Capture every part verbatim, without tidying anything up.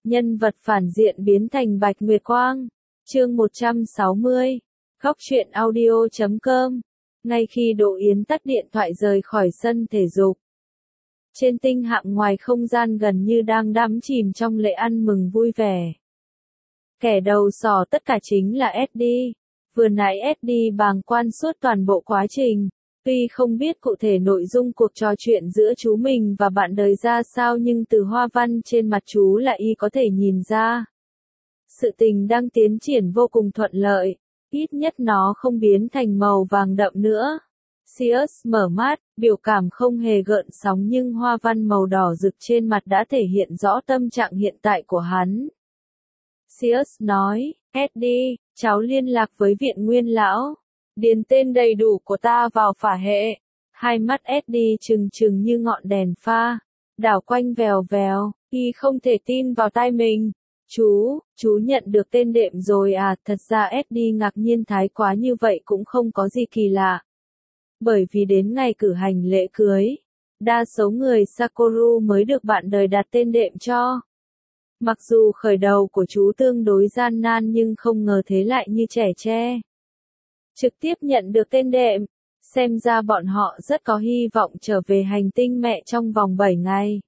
Nhân vật phản diện biến thành Bạch Nguyệt Quang. Chương một trăm sáu mươi. Góc truyện audio chấm com. Ngay khi Đỗ Yến tắt điện thoại rời khỏi sân thể dục, trên tinh hạm ngoài không gian gần như đang đắm chìm trong lễ ăn mừng vui vẻ. Kẻ đầu sỏ tất cả chính là ét đê. Vừa nãy ét đê bàng quan suốt toàn bộ quá trình. Tuy không biết cụ thể nội dung cuộc trò chuyện giữa chú mình và bạn đời ra sao, nhưng từ hoa văn trên mặt chú là y có thể nhìn ra. Sự tình đang tiến triển vô cùng thuận lợi, ít nhất nó không biến thành màu vàng đậm nữa. Sirius mở mắt, biểu cảm không hề gợn sóng, nhưng hoa văn màu đỏ rực trên mặt đã thể hiện rõ tâm trạng hiện tại của hắn. Sirius nói, ét đê, cháu liên lạc với Viện Nguyên Lão. Điền tên đầy đủ của ta vào phả hệ. Hai mắt ét đê trừng trừng như ngọn đèn pha, đảo quanh vèo vèo, y không thể tin vào tai mình. Chú, chú nhận được tên đệm rồi à? Thật ra ét đê ngạc nhiên thái quá như vậy cũng không có gì kỳ lạ. Bởi vì đến ngày cử hành lễ cưới, đa số người Sakoru mới được bạn đời đặt tên đệm cho. Mặc dù khởi đầu của chú tương đối gian nan nhưng không ngờ thế lại như trẻ tre. Trực tiếp nhận được tên đệm, xem ra bọn họ rất có hy vọng trở về hành tinh mẹ trong vòng bảy ngày.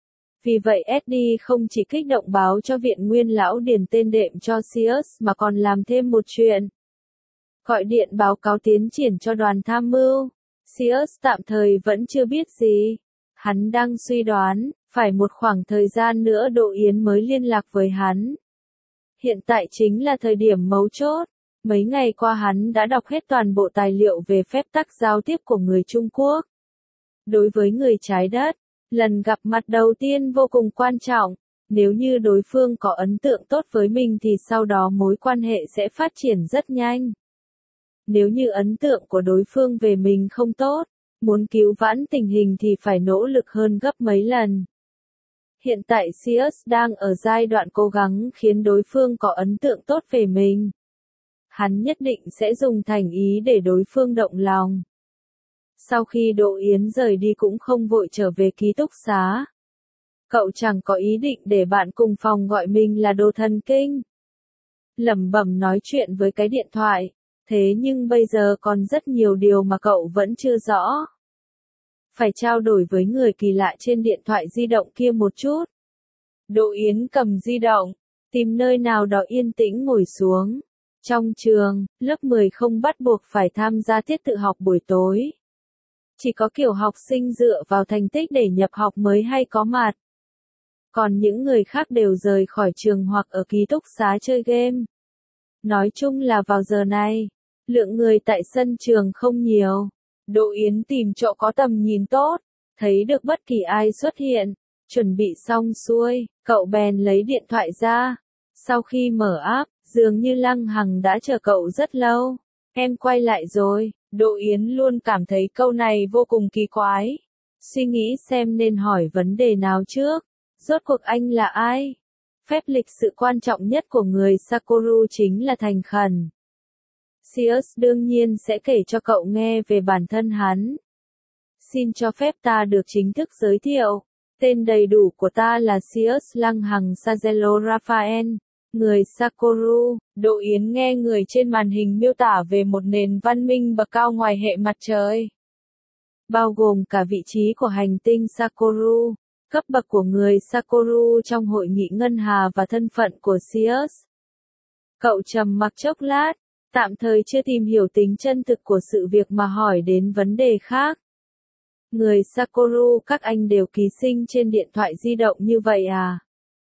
Vì vậy ét đê không chỉ kích động báo cho Viện Nguyên Lão điền tên đệm cho Sirius mà còn làm thêm một chuyện. Gọi điện báo cáo tiến triển cho đoàn tham mưu. Sirius tạm thời vẫn chưa biết gì. Hắn đang suy đoán, phải một khoảng thời gian nữa Đỗ Yến mới liên lạc với hắn. Hiện tại chính là thời điểm mấu chốt. Mấy ngày qua hắn đã đọc hết toàn bộ tài liệu về phép tắc giao tiếp của người Trung Quốc. Đối với người trái đất, lần gặp mặt đầu tiên vô cùng quan trọng. Nếu như đối phương có ấn tượng tốt với mình thì sau đó mối quan hệ sẽ phát triển rất nhanh. Nếu như ấn tượng của đối phương về mình không tốt, muốn cứu vãn tình hình thì phải nỗ lực hơn gấp mấy lần. Hiện tại Sirius đang ở giai đoạn cố gắng khiến đối phương có ấn tượng tốt về mình. Hắn nhất định sẽ dùng thành ý để đối phương động lòng. Sau khi Đỗ Yến rời đi cũng không vội trở về ký túc xá. Cậu chẳng có ý định để bạn cùng phòng gọi mình là đồ thần kinh. Lẩm bẩm nói chuyện với cái điện thoại. Thế nhưng bây giờ còn rất nhiều điều mà cậu vẫn chưa rõ. Phải trao đổi với người kỳ lạ trên điện thoại di động kia một chút. Đỗ Yến cầm di động, tìm nơi nào đó yên tĩnh ngồi xuống. Trong trường, lớp mười không bắt buộc phải tham gia tiết tự học buổi tối. Chỉ có kiểu học sinh dựa vào thành tích để nhập học mới hay có mặt. Còn những người khác đều rời khỏi trường hoặc ở ký túc xá chơi game. Nói chung là vào giờ này, lượng người tại sân trường không nhiều. Đỗ Yến tìm chỗ có tầm nhìn tốt, thấy được bất kỳ ai xuất hiện. Chuẩn bị xong xuôi, cậu bèn lấy điện thoại ra. Sau khi mở app, dường như Lăng Hằng đã chờ cậu rất lâu. Em quay lại rồi. Đỗ Yến luôn cảm thấy câu này vô cùng kỳ quái. Suy nghĩ xem nên hỏi vấn đề nào trước. Rốt cuộc anh là ai? Phép lịch sự quan trọng nhất của người Sakoru chính là thành khẩn. Sirius đương nhiên sẽ kể cho cậu nghe về bản thân hắn. Xin cho phép ta được chính thức giới thiệu. Tên đầy đủ của ta là Sirius Lăng Hằng Sagelo Raphael. Người Sakoru. Đỗ Yến nghe người trên màn hình miêu tả về một nền văn minh bậc cao ngoài hệ mặt trời. Bao gồm cả vị trí của hành tinh Sakoru, cấp bậc của người Sakoru trong hội nghị ngân hà và thân phận của Sirius. Cậu trầm mặc chốc lát, tạm thời chưa tìm hiểu tính chân thực của sự việc mà hỏi đến vấn đề khác. Người Sakoru các anh đều ký sinh trên điện thoại di động như vậy à?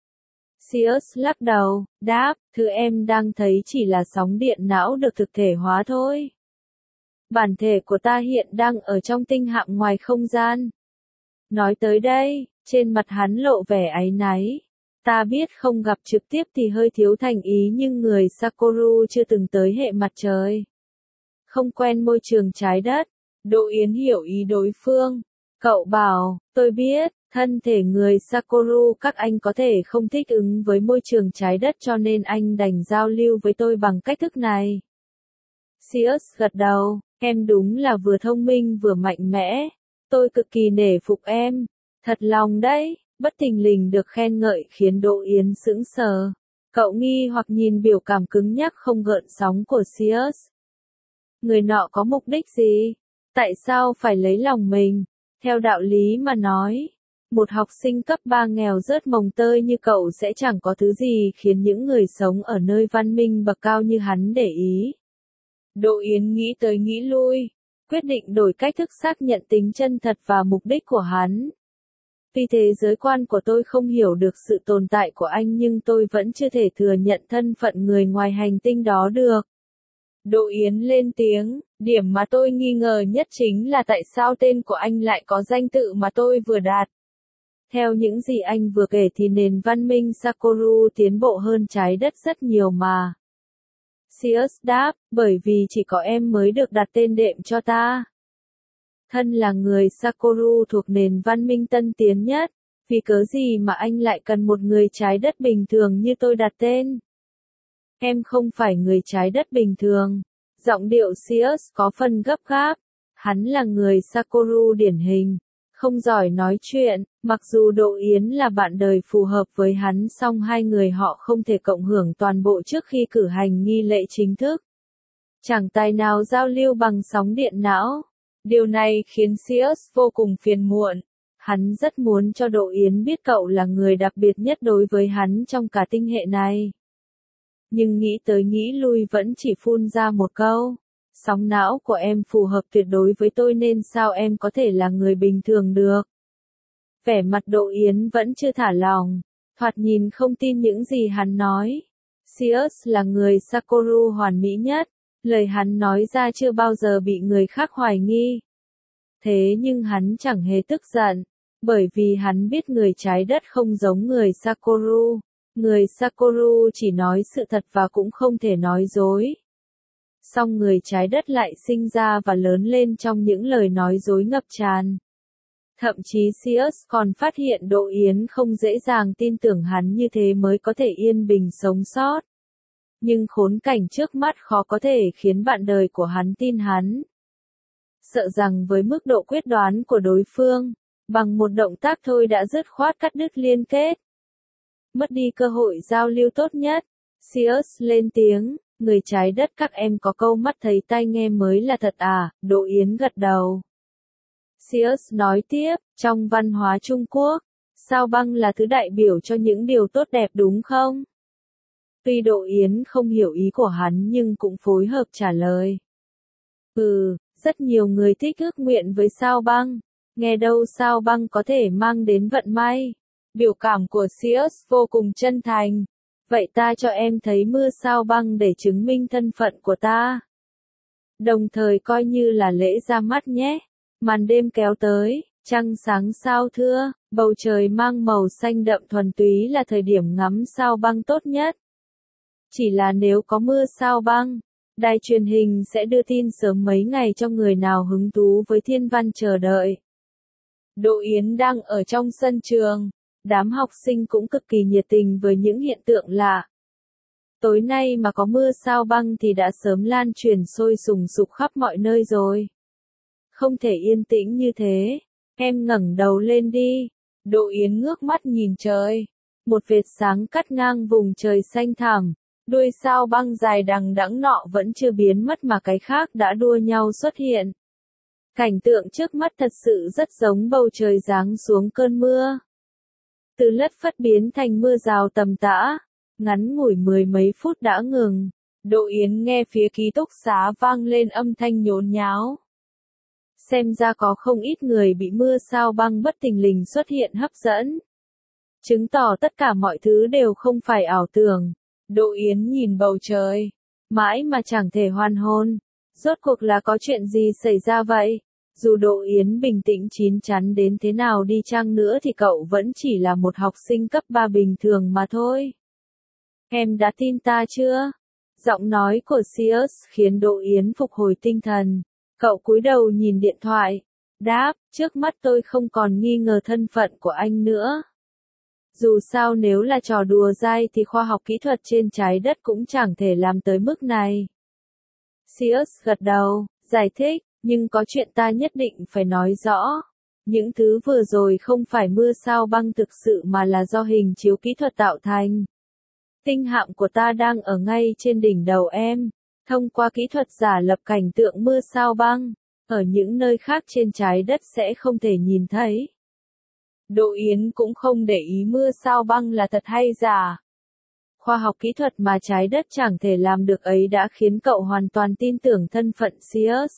Sirius lắc đầu, đáp, thứ em đang thấy chỉ là sóng điện não được thực thể hóa thôi. Bản thể của ta hiện đang ở trong tinh hạm ngoài không gian. Nói tới đây, trên mặt hắn lộ vẻ áy náy. Ta biết không gặp trực tiếp thì hơi thiếu thành ý, nhưng người Sakoru chưa từng tới hệ mặt trời. Không quen môi trường trái đất. Đỗ Yến hiểu ý đối phương. Cậu bảo, tôi biết. Thân thể người Sakoru các anh có thể không thích ứng với môi trường trái đất cho nên anh đành giao lưu với tôi bằng cách thức này. Sirius gật đầu, em đúng là vừa thông minh vừa mạnh mẽ. Tôi cực kỳ nể phục em. Thật lòng đấy, Bất thình lình được khen ngợi khiến Đỗ Yến sững sờ. Cậu nghi hoặc nhìn biểu cảm cứng nhắc không gợn sóng của Sirius. Người nọ có mục đích gì? Tại sao phải lấy lòng mình? Theo đạo lý mà nói, một học sinh cấp ba nghèo rớt mồng tơi như cậu sẽ chẳng có thứ gì khiến những người sống ở nơi văn minh bậc cao như hắn để ý. Đỗ Yến nghĩ tới nghĩ lui, quyết định đổi cách thức xác nhận tính chân thật và mục đích của hắn. Vì thế giới quan của tôi không hiểu được sự tồn tại của anh nhưng tôi vẫn chưa thể thừa nhận thân phận người ngoài hành tinh đó được. Đỗ Yến lên tiếng, điểm mà tôi nghi ngờ nhất chính là tại sao tên của anh lại có danh tự mà tôi vừa đạt. Theo những gì anh vừa kể thì nền văn minh Sakoru tiến bộ hơn trái đất rất nhiều mà. Sirius đáp, bởi vì chỉ có em mới được đặt tên đệm cho ta. Thân là người Sakoru thuộc nền văn minh tân tiến nhất, vì cớ gì mà anh lại cần một người trái đất bình thường như tôi đặt tên? Em không phải người trái đất bình thường. Giọng điệu Sirius có phần gấp gáp. Hắn là người Sakoru điển hình, không giỏi nói chuyện, mặc dù Đỗ Yến là bạn đời phù hợp với hắn song hai người họ không thể cộng hưởng toàn bộ trước khi cử hành nghi lễ chính thức. Chẳng tài nào giao lưu bằng sóng điện não. Điều này khiến Sirius vô cùng phiền muộn. Hắn rất muốn cho Đỗ Yến biết cậu là người đặc biệt nhất đối với hắn trong cả tinh hệ này. Nhưng nghĩ tới nghĩ lui vẫn chỉ phun ra một câu. Sóng não của em phù hợp tuyệt đối với tôi nên sao em có thể là người bình thường được? Vẻ mặt Đỗ Yến vẫn chưa thả lòng. Thoạt nhìn không tin những gì hắn nói. Sirius là người Sakoru hoàn mỹ nhất. Lời hắn nói ra chưa bao giờ bị người khác hoài nghi. Thế nhưng hắn chẳng hề tức giận. Bởi vì hắn biết người trái đất không giống người Sakoru. Người Sakoru chỉ nói sự thật và cũng không thể nói dối. Song người trái đất lại sinh ra và lớn lên trong những lời nói dối ngập tràn. Thậm chí Sirius còn phát hiện Đỗ Yến không dễ dàng tin tưởng hắn như thế mới có thể yên bình sống sót. Nhưng khốn cảnh trước mắt khó có thể khiến bạn đời của hắn tin hắn. Sợ rằng với mức độ quyết đoán của đối phương, bằng một động tác thôi đã dứt khoát cắt đứt liên kết. Mất đi cơ hội giao lưu tốt nhất, Sirius lên tiếng, người trái đất các em có câu mắt thấy tai nghe mới là thật à, Đỗ Yến gật đầu. Sirius nói tiếp, trong văn hóa Trung Quốc, sao băng là thứ đại biểu cho những điều tốt đẹp đúng không? Tuy Đỗ Yến không hiểu ý của hắn nhưng cũng phối hợp trả lời. Ừ, rất nhiều người thích ước nguyện với sao băng, nghe đâu sao băng có thể mang đến vận may. Biểu cảm của Sirius vô cùng chân thành. Vậy ta cho em thấy mưa sao băng để chứng minh thân phận của ta. Đồng thời coi như là lễ ra mắt nhé. Màn đêm kéo tới, trăng sáng sao thưa, bầu trời mang màu xanh đậm thuần túy là thời điểm ngắm sao băng tốt nhất. Chỉ là nếu có mưa sao băng, đài truyền hình sẽ đưa tin sớm mấy ngày cho người nào hứng thú với thiên văn chờ đợi. Đỗ Yến đang ở trong sân trường. Đám học sinh cũng cực kỳ nhiệt tình với những hiện tượng lạ. Tối nay mà có mưa sao băng thì đã sớm lan truyền sôi sùng sục khắp mọi nơi rồi. Không thể yên tĩnh như thế. Em ngẩng đầu lên đi. Đỗ Yến ngước mắt nhìn trời. Một vệt sáng cắt ngang vùng trời xanh thẳm. Đuôi sao băng dài đằng đẵng nọ vẫn chưa biến mất mà cái khác đã đua nhau xuất hiện. Cảnh tượng trước mắt thật sự rất giống bầu trời giáng xuống cơn mưa. Từ lất phất biến thành mưa rào tầm tã, ngắn ngủi mười mấy phút đã ngừng. Đỗ Yến nghe phía ký túc xá vang lên âm thanh nhốn nháo. Xem ra có không ít người bị mưa sao băng bất thình lình xuất hiện hấp dẫn. Chứng tỏ tất cả mọi thứ đều không phải ảo tưởng. Đỗ Yến nhìn bầu trời, mãi mà chẳng thể hoàn hồn. Rốt cuộc là có chuyện gì xảy ra vậy? Dù Đỗ Yến bình tĩnh chín chắn đến thế nào đi chăng nữa thì cậu vẫn chỉ là một học sinh cấp ba bình thường mà thôi. Em đã tin ta chưa? Giọng nói của Sirius khiến Đỗ Yến phục hồi tinh thần. Cậu cúi đầu nhìn điện thoại. Đáp, trước mắt tôi không còn nghi ngờ thân phận của anh nữa. Dù sao nếu là trò đùa dai thì khoa học kỹ thuật trên trái đất cũng chẳng thể làm tới mức này. Sirius gật đầu, giải thích. Nhưng có chuyện ta nhất định phải nói rõ. Những thứ vừa rồi không phải mưa sao băng thực sự mà là do hình chiếu kỹ thuật tạo thành. Tinh hạm của ta đang ở ngay trên đỉnh đầu em. Thông qua kỹ thuật giả lập cảnh tượng mưa sao băng, ở những nơi khác trên trái đất sẽ không thể nhìn thấy. Đỗ Yến cũng không để ý mưa sao băng là thật hay giả. Khoa học kỹ thuật mà trái đất chẳng thể làm được ấy đã khiến cậu hoàn toàn tin tưởng thân phận Sirius.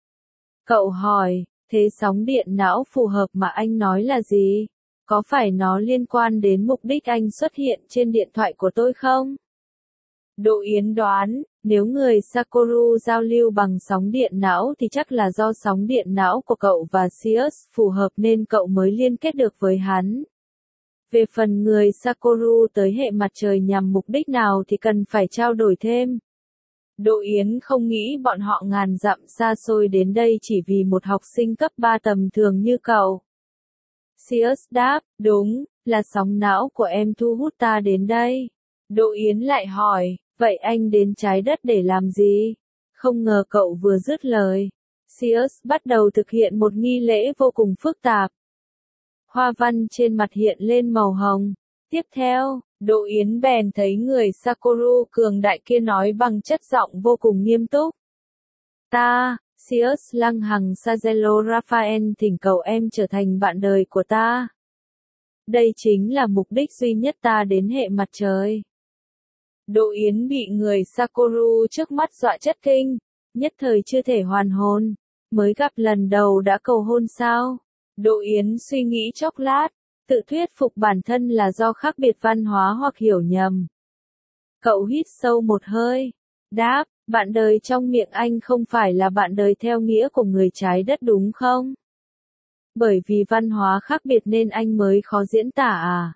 Cậu hỏi, thế sóng điện não phù hợp mà anh nói là gì? Có phải nó liên quan đến mục đích anh xuất hiện trên điện thoại của tôi không? Đỗ Yến đoán, nếu người Sakoru giao lưu bằng sóng điện não thì chắc là do sóng điện não của cậu và Sirius phù hợp nên cậu mới liên kết được với hắn. Về phần người Sakoru tới hệ mặt trời nhằm mục đích nào thì cần phải trao đổi thêm. Đỗ Yến không nghĩ bọn họ ngàn dặm xa xôi đến đây chỉ vì một học sinh cấp ba tầm thường như cậu. Sirius đáp, đúng, là sóng não của em thu hút ta đến đây. Đỗ Yến lại hỏi, vậy anh đến trái đất để làm gì? Không ngờ cậu vừa dứt lời. Sirius bắt đầu thực hiện một nghi lễ vô cùng phức tạp. Hoa văn trên mặt hiện lên màu hồng. Tiếp theo, Đỗ Yến bèn thấy người Sakoru cường đại kia nói bằng chất giọng vô cùng nghiêm túc. Ta, Sirius Lăng Hằng Sagelo Raphael thỉnh cầu em trở thành bạn đời của ta. Đây chính là mục đích duy nhất ta đến hệ mặt trời. Đỗ Yến bị người Sakoru trước mắt dọa chết kinh, nhất thời chưa thể hoàn hồn. Mới gặp lần đầu đã cầu hôn sao? Đỗ Yến suy nghĩ chốc lát, tự thuyết phục bản thân là do khác biệt văn hóa hoặc hiểu nhầm. Cậu hít sâu một hơi, đáp, bạn đời trong miệng anh không phải là bạn đời theo nghĩa của người trái đất đúng không? Bởi vì văn hóa khác biệt nên anh mới khó diễn tả à?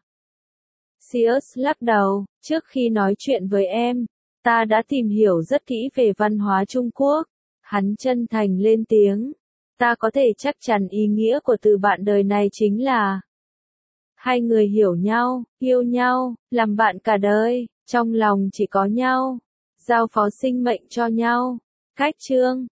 Sirius lắc đầu, trước khi nói chuyện với em, ta đã tìm hiểu rất kỹ về văn hóa Trung Quốc. Hắn chân thành lên tiếng, ta có thể chắc chắn ý nghĩa của từ bạn đời này chính là hai người hiểu nhau, yêu nhau, làm bạn cả đời, trong lòng chỉ có nhau, giao phó sinh mệnh cho nhau. Cách chương